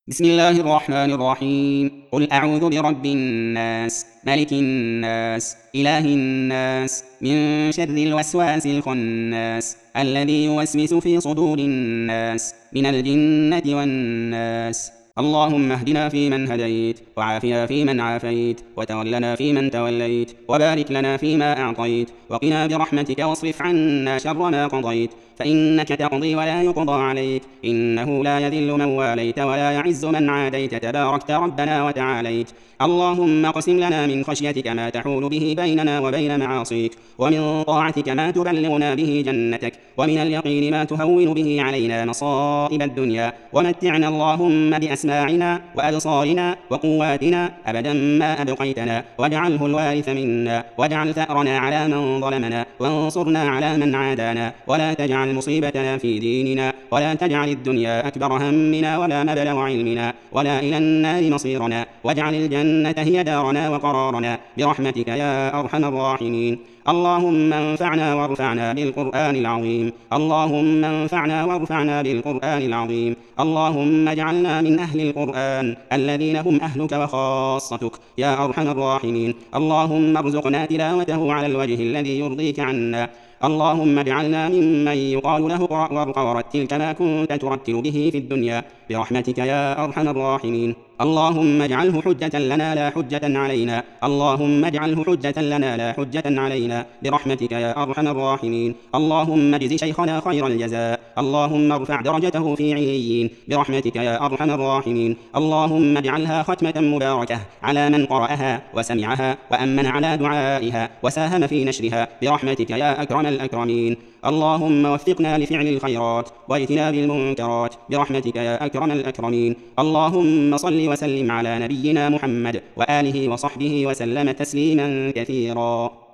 بسم الله الرحمن الرحيم. قل أعوذ برب الناس، ملك الناس، إله الناس، من شر الوسواس الخناس، الذي يوسوس في صدور الناس من الجنة والناس. اللهم اهدنا فيمن هديت، وعافنا فيمن عافيت، وتولنا فيمن توليت، وبارك لنا فيما أعطيت، وقنا برحمتك واصرف عنا شر ما قضيت، فإنك تقضي ولا يقضى عليك، إنه لا يذل من واليت ولا يعز من عاديت، تباركت ربنا وتعاليت. اللهم اقسم لنا من خشيتك ما تحول به بيننا وبين معاصيك، ومن طاعتك ما تبلغنا به جنتك، ومن اليقين ما تهون به علينا مصائب الدنيا، ومتعنا اللهم بأسماعنا وأبصارنا وقواتنا أبدا ما أبقيتنا، واجعله الوارث منا، واجعل ثأرنا على من ظلمنا، وانصرنا على من عادانا، ولا تجعل مصيبتنا في ديننا، ولا تجعل الدنيا أكبر همنا ولا مبلغ علمنا، ولا إلى النار مصيرنا، واجعل الجنة هي دارنا وقرارنا برحمتك يا أرحم الراحمين. اللهم انفعنا وارفعنا بالقرآن العظيم، اللهم انفعنا وارفعنا بالقرآن العظيم. اللهم اجعلنا من أهل القرآن الذين هم أهلك وخاصتك يا أرحم الراحمين. اللهم ارزقنا تلاوته على الوجه الذي يرضيك عنا. اللهم اجعلنا ممن يقال له اقرأ وارق ورتل كما كنت ترتل به في الدنيا برحمتك يا أرحم الراحمين. اللهم اجعله حجة لنا لا حجة علينا، اللهم اجعله حجة لنا لا حجة علينا برحمتك يا أرحم الراحمين. اللهم اجز شيخنا خير الجزاء، اللهم ارفع درجته في عليين برحمتك يا أرحم الراحمين. اللهم اجعلها ختمة مباركة على من قرأها وسمعها وأمن على دعائها وساهم في نشرها برحمتك يا أكرم الأكرمين. اللهم وفقنا لفعل الخيرات واجتناب المنكرات برحمتك يا أكرم الأكرمين. اللهم صل وسلم على نبينا محمد وآله وصحبه وسلم تسليما كثيرا.